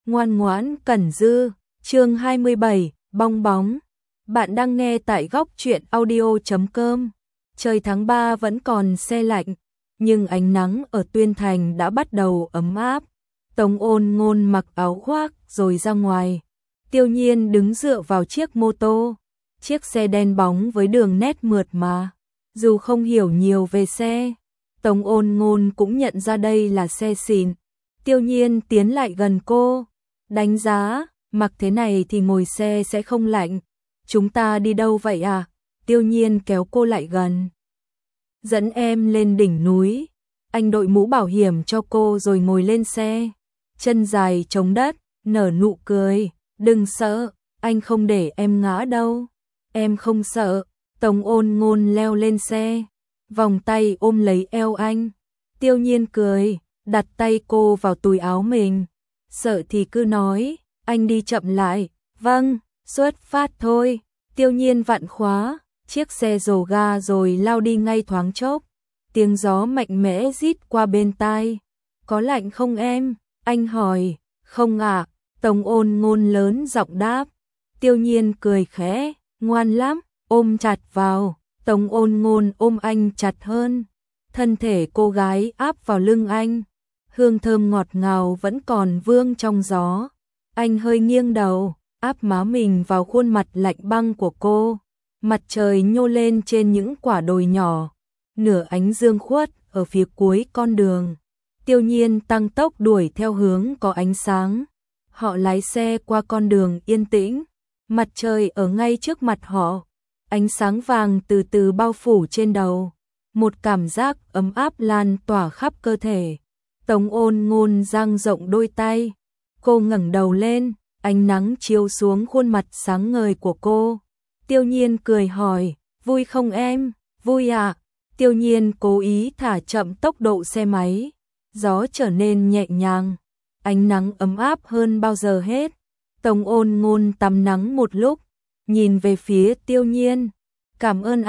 Ngoan ngoãn Cẩn Dư, chương 27, bong bóng. Bạn đang nghe tại góc truyện audio.com. Trời tháng 3 vẫn còn se lạnh, nhưng ánh nắng ở Tuyên Thành đã bắt đầu ấm áp. Tống Ôn Ngôn mặc áo khoác rồi ra ngoài. Tiêu Nhiên đứng dựa vào chiếc mô tô. Chiếc xe đen bóng với đường nét mượt mà. Dù không hiểu nhiều về xe, Tống Ôn Ngôn cũng nhận ra đây là xe xịn. Tiêu Nhiên tiến lại gần cô, đánh giá, mặc thế này thì ngồi xe sẽ không lạnh. Chúng ta đi đâu vậy à? Tiêu Nhiên kéo cô lại gần. Dẫn em lên đỉnh núi. Anh đội mũ bảo hiểm cho cô rồi ngồi lên xe. Chân dài chống đất, nở nụ cười. Đừng sợ, anh không để em ngã đâu. Em không sợ. Tống Ôn Ngôn leo lên xe, vòng tay ôm lấy eo anh. Tiêu Nhiên cười, đặt tay cô vào túi áo mình. Sợ thì cứ nói, anh đi chậm lại. Vâng, xuất phát thôi. Tiêu Nhiên vặn khóa, chiếc xe rồ ga rồi lao đi ngay thoáng chốc. Tiếng gió mạnh mẽ rít qua bên tai. Có lạnh không em? Anh hỏi. Không ạ. Tống Ôn Ngôn lớn giọng đáp. Tiêu Nhiên cười khẽ, ngoan lắm, ôm chặt vào. Tống Ôn Ngôn ôm anh chặt hơn. Thân thể cô gái áp vào lưng anh. Hương thơm ngọt ngào vẫn còn vương trong gió. Anh hơi nghiêng đầu, áp má mình vào khuôn mặt lạnh băng của cô. Mặt trời nhô lên trên những quả đồi nhỏ. Nửa ánh dương khuất ở phía cuối con đường. Tiêu Nhiên tăng tốc đuổi theo hướng có ánh sáng. Họ lái xe qua con đường yên tĩnh. Mặt trời ở ngay trước mặt họ. Ánh sáng vàng từ từ bao phủ trên đầu. Một cảm giác ấm áp lan tỏa khắp cơ thể. Tống Ôn Ngôn dang rộng đôi tay. Cô ngẩng đầu lên, ánh nắng chiếu xuống khuôn mặt sáng ngời của cô. Tiêu Nhiên cười hỏi, vui không em? Vui ạ. Tiêu Nhiên cố ý thả chậm tốc độ xe máy. Gió trở nên nhẹ nhàng. Ánh nắng ấm áp hơn bao giờ hết. Tống Ôn Ngôn tắm nắng một lúc, nhìn về phía Tiêu Nhiên. Cảm ơn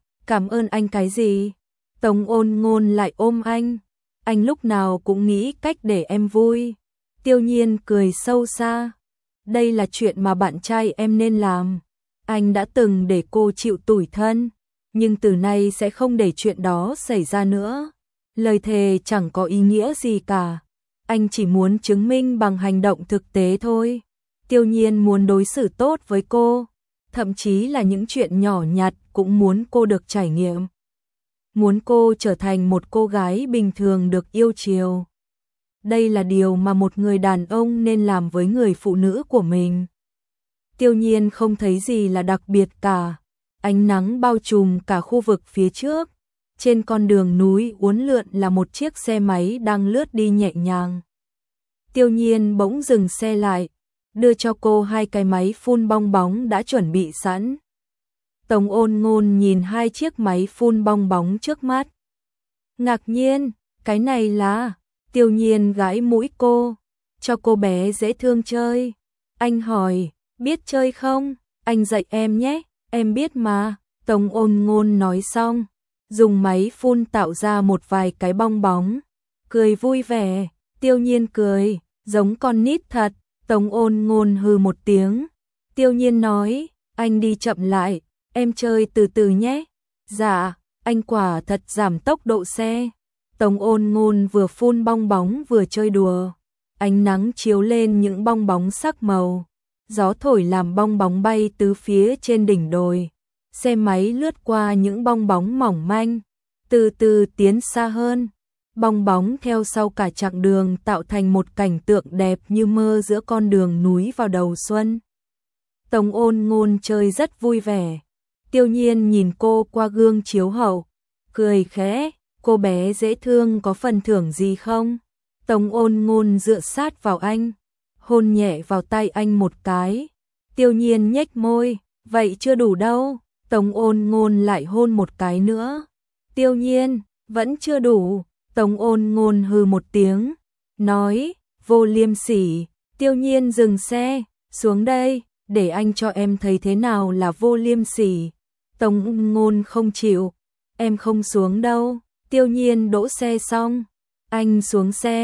anh cái gì? Tống Ôn Ngôn lại ôm anh lúc nào cũng nghĩ cách để em vui. Tiêu Nhiên cười sâu xa. Đây là chuyện mà bạn trai em nên làm. Anh đã từng để cô chịu tủi thân, nhưng từ nay sẽ không để chuyện đó xảy ra nữa. Lời thề chẳng có ý nghĩa gì cả. Anh chỉ muốn chứng minh bằng hành động thực tế thôi. Tiêu Nhiên muốn đối xử tốt với cô, thậm chí là những chuyện nhỏ nhặt cũng muốn cô được trải nghiệm. Muốn cô trở thành một cô gái bình thường được yêu chiều. Đây là điều mà một người đàn ông nên làm với người phụ nữ của mình. Tiêu Nhiên không thấy gì là đặc biệt cả. Ánh nắng bao trùm cả khu vực phía trước. Trên con đường núi uốn lượn là một chiếc xe máy đang lướt đi nhẹ nhàng. Tiêu Nhiên bỗng dừng xe lại, đưa cho cô hai cái máy phun bong bóng đã chuẩn bị sẵn. Tống Ôn Ngôn nhìn hai chiếc máy phun bong bóng trước mắt. Ngạc nhiên, cái này là... Tiêu Nhiên gãi mũi cô, cho cô bé dễ thương chơi. Anh hỏi, biết chơi không? Anh dạy em nhé, em biết mà. Tống Ôn Ngôn nói xong, dùng máy phun tạo ra một vài cái bong bóng. Cười vui vẻ, Tiêu Nhiên cười, giống con nít thật. Tống Ôn Ngôn hừ một tiếng. Tiêu Nhiên nói, anh đi chậm lại, em chơi từ từ nhé. Dạ, anh quả thật giảm tốc độ xe. Tống Ôn Ngôn vừa phun bong bóng vừa chơi đùa. Ánh nắng chiếu lên những bong bóng sắc màu. Gió thổi làm bong bóng bay tứ phía trên đỉnh đồi. Xe máy lướt qua những bong bóng mỏng manh, từ từ tiến xa hơn. Bong bóng theo sau cả chặng đường tạo thành một cảnh tượng đẹp như mơ giữa con đường núi vào đầu xuân. Tống Ôn Ngôn chơi rất vui vẻ. Tiêu Nhiên nhìn cô qua gương chiếu hậu, cười khẽ, cô bé dễ thương có phần thưởng gì không? Tống Ôn Ngôn dựa sát vào anh, hôn nhẹ vào tay anh một cái. Tiêu Nhiên nhếch môi, vậy chưa đủ đâu. Tống Ôn Ngôn lại hôn một cái nữa. Tiêu Nhiên, vẫn chưa đủ. Tống Ôn Ngôn hừ một tiếng, nói, vô liêm sỉ. Tiêu Nhiên dừng xe, xuống đây, để anh cho em thấy thế nào là vô liêm sỉ. Tống Ôn Ngôn không chịu, em không xuống đâu. Tiêu Nhiên đỗ xe xong, anh xuống xe,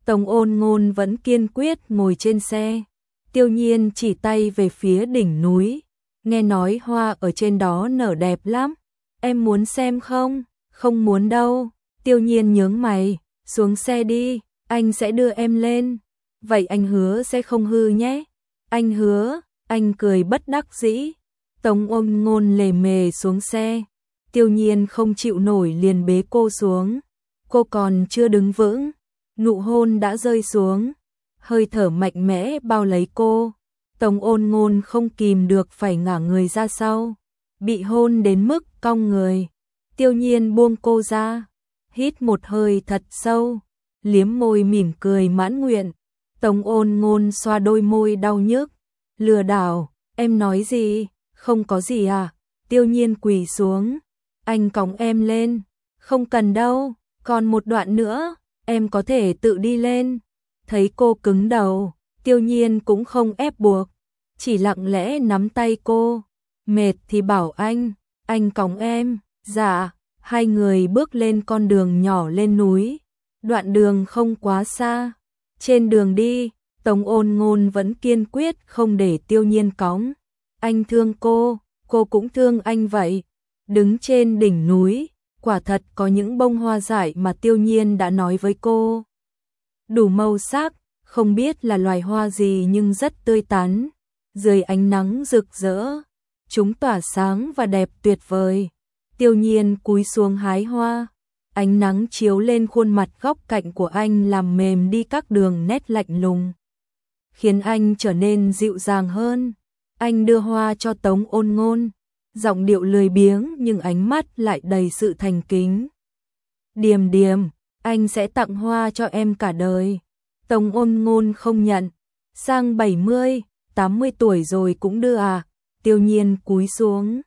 Tống Ôn Ngôn vẫn kiên quyết ngồi trên xe. Tiêu Nhiên chỉ tay về phía đỉnh núi. Nghe nói hoa ở trên đó nở đẹp lắm. Em muốn xem không? Không muốn đâu. Tiêu Nhiên nhướng mày. Xuống xe đi, anh sẽ đưa em lên. Vậy anh hứa sẽ không hư nhé. Anh hứa, anh cười bất đắc dĩ. Tống Ôn Ngôn lề mề xuống xe. Tiêu Nhiên không chịu nổi liền bế cô xuống. Cô còn chưa đứng vững, nụ hôn đã rơi xuống. Hơi thở mạnh mẽ bao lấy cô. Tống Ôn Ngôn không kìm được phải ngả người ra sau. Bị hôn đến mức cong người. Tiêu Nhiên buông cô ra. Hít một hơi thật sâu. Liếm môi mỉm cười mãn nguyện. Tống Ôn Ngôn xoa đôi môi đau nhức. Lừa đảo, em nói gì? Không có gì à? Tiêu Nhiên quỳ xuống. Anh cõng em lên. Không cần đâu, còn một đoạn nữa, em có thể tự đi lên. Thấy cô cứng đầu, Tiêu Nhiên cũng không ép buộc. Chỉ lặng lẽ nắm tay cô. Mệt thì bảo anh cõng em. Dạ, hai người bước lên con đường nhỏ lên núi. Đoạn đường không quá xa. Trên đường đi, Tống Ôn Ngôn vẫn kiên quyết không để Tiêu Nhiên cõng. Anh thương cô cũng thương anh vậy. Đứng trên đỉnh núi, quả thật có những bông hoa dại mà Tiêu Nhiên đã nói với cô. Đủ màu sắc, không biết là loài hoa gì nhưng rất tươi tắn. Dưới ánh nắng rực rỡ, chúng tỏa sáng và đẹp tuyệt vời. Tiêu Nhiên cúi xuống hái hoa. Ánh nắng chiếu lên khuôn mặt góc cạnh của anh làm mềm đi các đường nét lạnh lùng, khiến anh trở nên dịu dàng hơn. Anh đưa hoa cho Tống Ôn Ngôn, giọng điệu lười biếng nhưng ánh mắt lại đầy sự thành kính. Điềm điềm, anh sẽ tặng hoa cho em cả đời. Tống Ôn Ngôn không nhận. Sang 70, 80 tuổi rồi cũng đưa à? Tiêu Nhiên cúi xuống.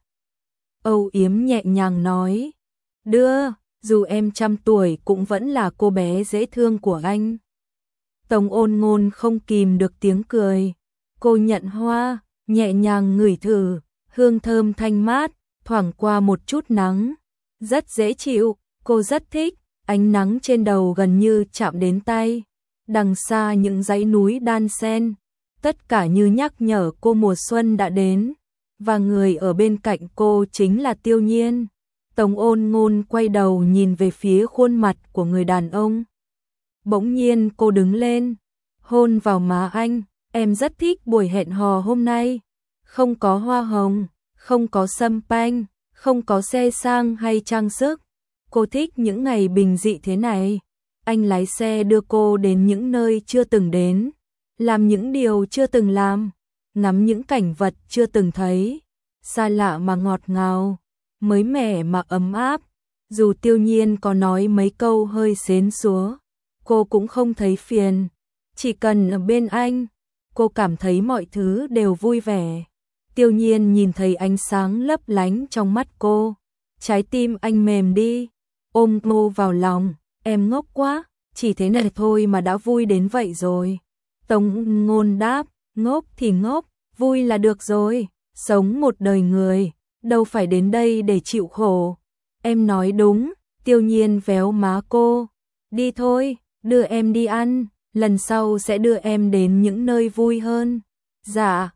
Âu yếm nhẹ nhàng nói. Đưa, dù em 100 tuổi cũng vẫn là cô bé dễ thương của anh. Tống Ôn Ngôn không kìm được tiếng cười. Cô nhận hoa, nhẹ nhàng ngửi thử, hương thơm thanh mát, thoảng qua một chút nắng. Rất dễ chịu, cô rất thích, ánh nắng trên đầu gần như chạm đến tay. Đằng xa những dãy núi đan xen, tất cả như nhắc nhở cô mùa xuân đã đến. Và người ở bên cạnh cô chính là Tiêu Nhiên. Tống Ôn Ngôn quay đầu nhìn về phía khuôn mặt của người đàn ông. Bỗng nhiên cô đứng lên, hôn vào má anh. Em rất thích buổi hẹn hò hôm nay. Không có hoa hồng, không có sâm panh, không có xe sang hay trang sức. Cô thích những ngày bình dị thế này. Anh lái xe đưa cô đến những nơi chưa từng đến, làm những điều chưa từng làm, ngắm những cảnh vật chưa từng thấy. Xa lạ mà ngọt ngào, mới mẻ mà ấm áp. Dù Tiêu Nhiên có nói mấy câu hơi xến xúa, cô cũng không thấy phiền. Chỉ cần ở bên anh, cô cảm thấy mọi thứ đều vui vẻ. Tiêu Nhiên nhìn thấy ánh sáng lấp lánh trong mắt cô. Trái tim anh mềm đi, ôm cô vào lòng. Em ngốc quá, chỉ thế này thôi mà đã vui đến vậy rồi. Tống Ngôn đáp, ngốc thì ngốc, vui là được rồi. Sống một đời người, đâu phải đến đây để chịu khổ. Em nói đúng. Tiêu Nhiên véo má cô. Đi thôi, đưa em đi ăn, lần sau sẽ đưa em đến những nơi vui hơn. Dạ,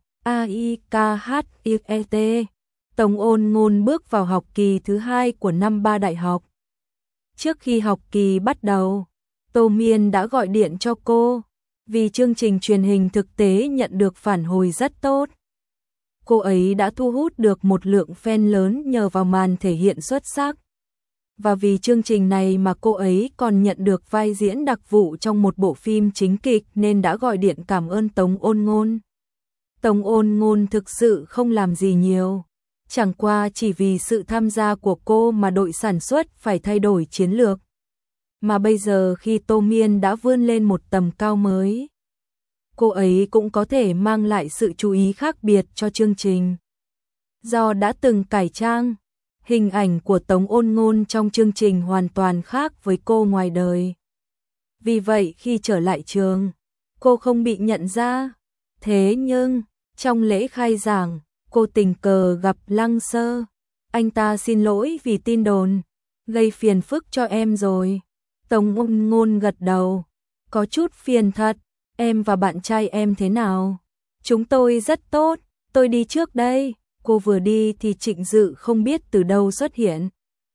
AIKHIET. Tống Ôn Ngôn bước vào học kỳ thứ 2 của năm 3 đại học. Trước khi học kỳ bắt đầu, Tô Miên đã gọi điện cho cô, vì chương trình truyền hình thực tế nhận được phản hồi rất tốt. Cô ấy đã thu hút được một lượng fan lớn nhờ vào màn thể hiện xuất sắc. Và vì chương trình này mà cô ấy còn nhận được vai diễn đặc vụ trong một bộ phim chính kịch nên đã gọi điện cảm ơn Tống Ôn Ngôn. Tống Ôn Ngôn thực sự không làm gì nhiều. Chẳng qua chỉ vì sự tham gia của cô mà đội sản xuất phải thay đổi chiến lược. Mà bây giờ khi Tô Miên đã vươn lên một tầm cao mới, cô ấy cũng có thể mang lại sự chú ý khác biệt cho chương trình. Do đã từng cải trang, hình ảnh của Tống Ôn Ngôn trong chương trình hoàn toàn khác với cô ngoài đời. Vì vậy khi trở lại trường, cô không bị nhận ra. Thế nhưng, trong lễ khai giảng, cô tình cờ gặp Lăng Sơ. Anh ta xin lỗi vì tin đồn, gây phiền phức cho em rồi. Tống Ôn Ngôn gật đầu. có chút phiền thật, em và bạn trai em thế nào? Chúng tôi rất tốt, tôi đi trước đây. Cô vừa đi thì Trịnh Dự không biết từ đâu xuất hiện.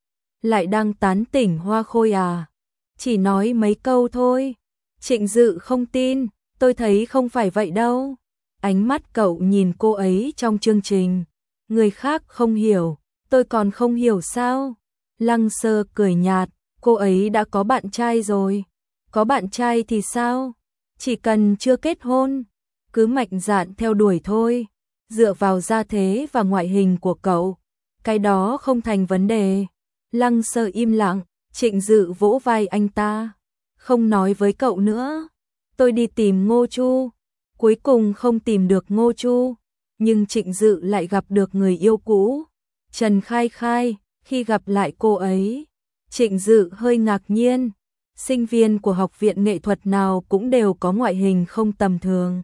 Lại đang tán tỉnh Hoa Khôi à? Chỉ nói mấy câu thôi. Trịnh Dự không tin, tôi thấy không phải vậy đâu. Ánh mắt cậu nhìn cô ấy trong chương trình. Người khác không hiểu, tôi còn không hiểu sao? Lăng Sơ cười nhạt, cô ấy đã có bạn trai rồi. Có bạn trai thì sao? Chỉ cần chưa kết hôn, cứ mạnh dạn theo đuổi thôi. Dựa vào gia thế và ngoại hình của cậu, cái đó không thành vấn đề. Lăng Sơ im lặng, Trịnh Dự vỗ vai anh ta. Không nói với cậu nữa. Tôi đi tìm Ngô Chu. Cuối cùng không tìm được Ngô Chu, nhưng Trịnh Dự lại gặp được người yêu cũ, Trần Khai Khai. Khi gặp lại cô ấy, Trịnh Dự hơi ngạc nhiên. Sinh viên của học viện nghệ thuật nào cũng đều có ngoại hình không tầm thường.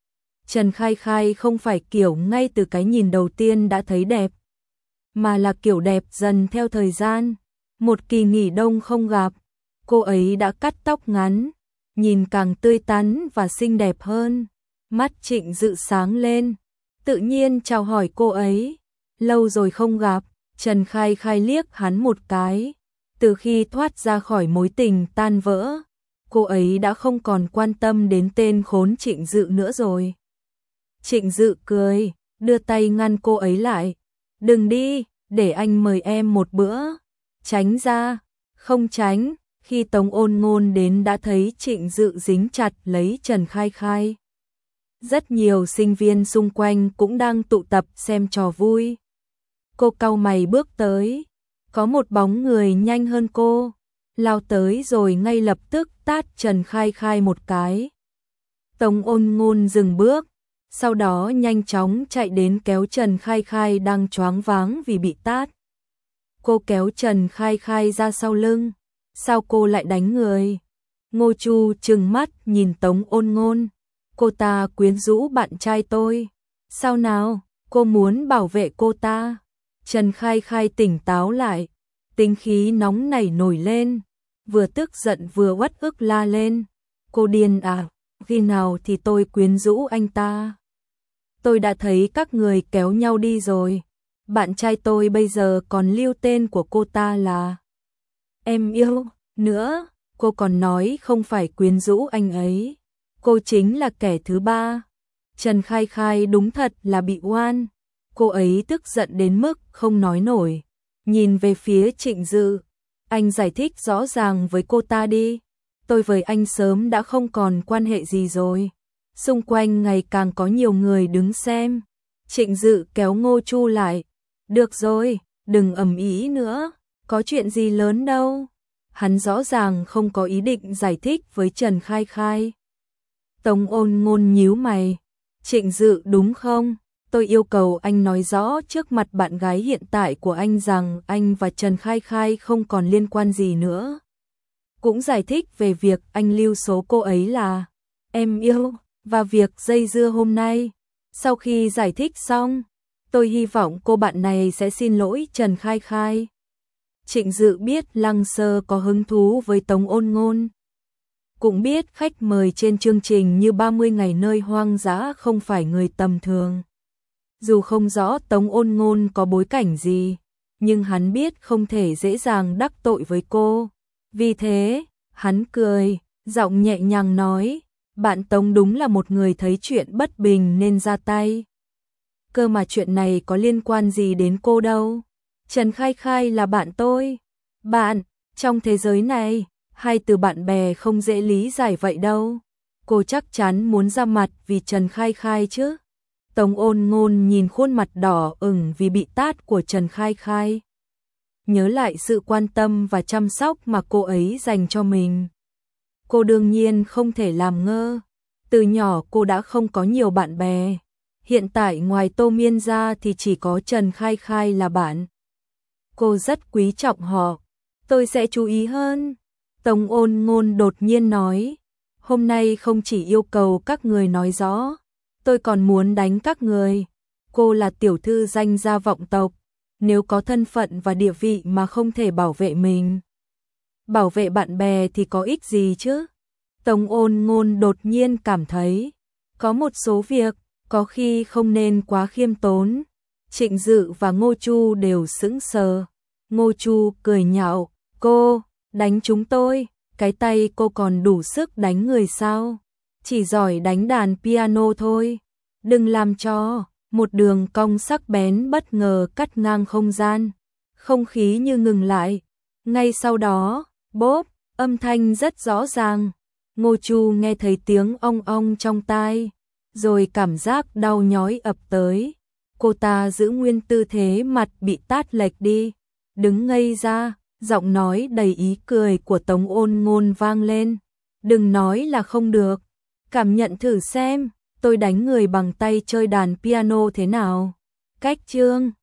Trần Khai Khai không phải kiểu ngay từ cái nhìn đầu tiên đã thấy đẹp, mà là kiểu đẹp dần theo thời gian. Một kỳ nghỉ đông không gặp, cô ấy đã cắt tóc ngắn, nhìn càng tươi tắn và xinh đẹp hơn. Mắt Trịnh Dự sáng lên, tự nhiên chào hỏi cô ấy. Lâu rồi không gặp. Trần Khai Khai liếc hắn một cái. Từ khi thoát ra khỏi mối tình tan vỡ, cô ấy đã không còn quan tâm đến tên khốn Trịnh Dự nữa rồi. Trịnh Dự cười, đưa tay ngăn cô ấy lại. Đừng đi, để anh mời em một bữa. Tránh ra. Không tránh. Khi Tống Ôn Ngôn đến đã thấy Trịnh Dự dính chặt lấy Trần Khai Khai. Rất nhiều sinh viên xung quanh cũng đang tụ tập xem trò vui. Cô cau mày bước tới, có một bóng người nhanh hơn cô, lao tới rồi ngay lập tức tát Trần Khai Khai một cái. Tống Ôn Ngôn dừng bước, sau đó nhanh chóng chạy đến kéo Trần Khai Khai đang choáng váng vì bị tát. Cô kéo Trần Khai Khai ra sau lưng, sao cô lại đánh người? Ngô Chu trừng mắt nhìn Tống Ôn Ngôn, cô ta quyến rũ bạn trai tôi. Sao nào, cô muốn bảo vệ cô ta? Trần Khai Khai tỉnh táo lại, tính khí nóng nảy nổi lên, vừa tức giận vừa uất ức la lên. Cô điên à, khi nào thì tôi quyến rũ anh ta? Tôi đã thấy các người kéo nhau đi rồi. Bạn trai tôi bây giờ còn lưu tên của cô ta là em yêu nữa. Cô còn nói không phải quyến rũ anh ấy. Cô chính là kẻ thứ ba. Trần Khai Khai đúng thật là bị oan. Cô ấy tức giận đến mức không nói nổi. Nhìn về phía Trịnh Dự. Anh giải thích rõ ràng với cô ta đi. Tôi với anh sớm đã không còn quan hệ gì rồi. Xung quanh ngày càng có nhiều người đứng xem. Trịnh Dự kéo Ngô Chu lại. Được rồi, đừng ầm ĩ nữa. Có chuyện gì lớn đâu. Hắn rõ ràng không có ý định giải thích với Trần Khai Khai. Tống Ôn Ngôn nhíu mày. Trịnh Dự đúng không? Tôi yêu cầu anh nói rõ trước mặt bạn gái hiện tại của anh rằng anh và Trần Khai Khai không còn liên quan gì nữa. Cũng giải thích về việc anh lưu số cô ấy là em yêu và việc dây dưa hôm nay. Sau khi giải thích xong, tôi hy vọng cô bạn này sẽ xin lỗi Trần Khai Khai. Trịnh Dự biết Lăng Sơ có hứng thú với Tống Ôn Ngôn. Cũng biết khách mời trên chương trình như 30 ngày nơi hoang dã không phải người tầm thường. Dù không rõ Tống Ôn Ngôn có bối cảnh gì, nhưng hắn biết không thể dễ dàng đắc tội với cô. Vì thế, hắn cười, giọng nhẹ nhàng nói, bạn Tống đúng là một người thấy chuyện bất bình nên ra tay. Cơ mà chuyện này có liên quan gì đến cô đâu. Trần Khai Khai là bạn tôi. Bạn, trong thế giới này, hai từ bạn bè không dễ lý giải vậy đâu. Cô chắc chắn muốn ra mặt vì Trần Khai Khai chứ. Tống Ôn Ngôn nhìn khuôn mặt đỏ ửng vì bị tát của Trần Khai Khai. Nhớ lại sự quan tâm và chăm sóc mà cô ấy dành cho mình. Cô đương nhiên không thể làm ngơ. Từ nhỏ cô đã không có nhiều bạn bè. Hiện tại ngoài Tô Miên ra thì chỉ có Trần Khai Khai là bạn. Cô rất quý trọng họ. Tôi sẽ chú ý hơn. Tống Ôn Ngôn đột nhiên nói. Hôm nay không chỉ yêu cầu các người nói rõ. Tôi còn muốn đánh các người. Cô là tiểu thư danh gia vọng tộc. Nếu có thân phận và địa vị mà không thể bảo vệ mình, bảo vệ bạn bè thì có ích gì chứ? Tống Ôn Ngôn đột nhiên cảm thấy, có một số việc, có khi không nên quá khiêm tốn. Trịnh Dự và Ngô Chu đều sững sờ. Ngô Chu cười nhạo, cô, đánh chúng tôi, cái tay cô còn đủ sức đánh người sao? Chỉ giỏi đánh đàn piano thôi. Đừng làm cho, một đường cong sắc bén bất ngờ cắt ngang không gian. Không khí như ngừng lại. Ngay sau đó, bốp, âm thanh rất rõ ràng. Ngô Chu nghe thấy tiếng ong ong trong tai, rồi cảm giác đau nhói ập tới. Cô ta giữ nguyên tư thế mặt bị tát lệch đi, đứng ngây ra, giọng nói đầy ý cười của Tống Ôn Ngôn vang lên. Đừng nói là không được, cảm nhận thử xem, tôi đánh người bằng tay chơi đàn piano thế nào. Cách chương